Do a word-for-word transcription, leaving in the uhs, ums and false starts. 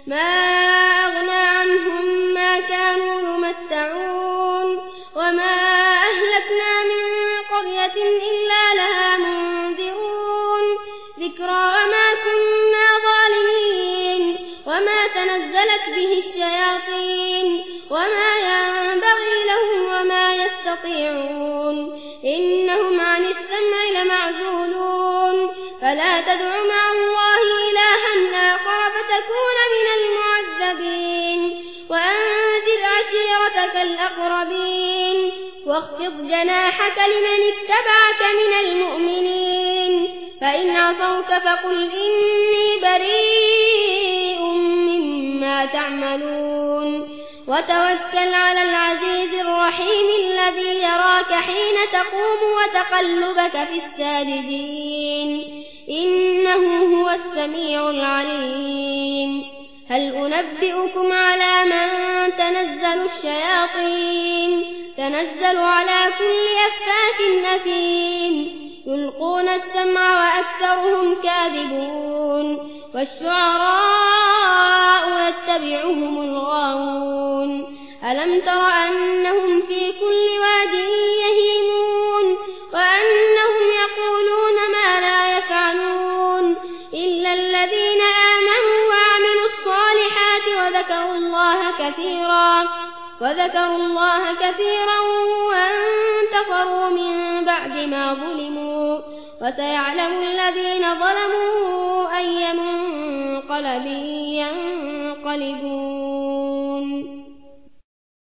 ما أغنى عنهم ما كانوا يمتعون وما أهلكنا من قرية إلا لها منذرون ذكرى وما كنا ظالمين وما تنزلت به الشياطين وما ينبغي لهم وما يستطيعون إنهم عن السمع لمعزولون فلا تدع مع الله إلها آخر فتكون من المعذبين وأنذر عشيرتك الأقربين واخفض جناحك لمن اتبعك من المؤمنين فإن عصوك فقل إني بريء مما تعملون وتوكل على العزيز الرحيم الذي يراك حين تقوم وتقلبك في الساجدين إنه هو السميع العليم هل أنبئكم على من تنزل الشياطين تنزل على كل أفاك أثيم يلقون السمع وأكثرهم كاذبون والشعراء يتبعهم الغاوون ألم تر أنهم في كل واد يهيمون وأنهم يقولون ما لا يفعلون إلا الذين آمنوا وعملوا الصالحات وذكروا الله كثيرا وذكروا الله كثيرا وانتصروا من بعد ما ظلموا وسيعلم الذين ظلموا أي منقلب ينقلبون.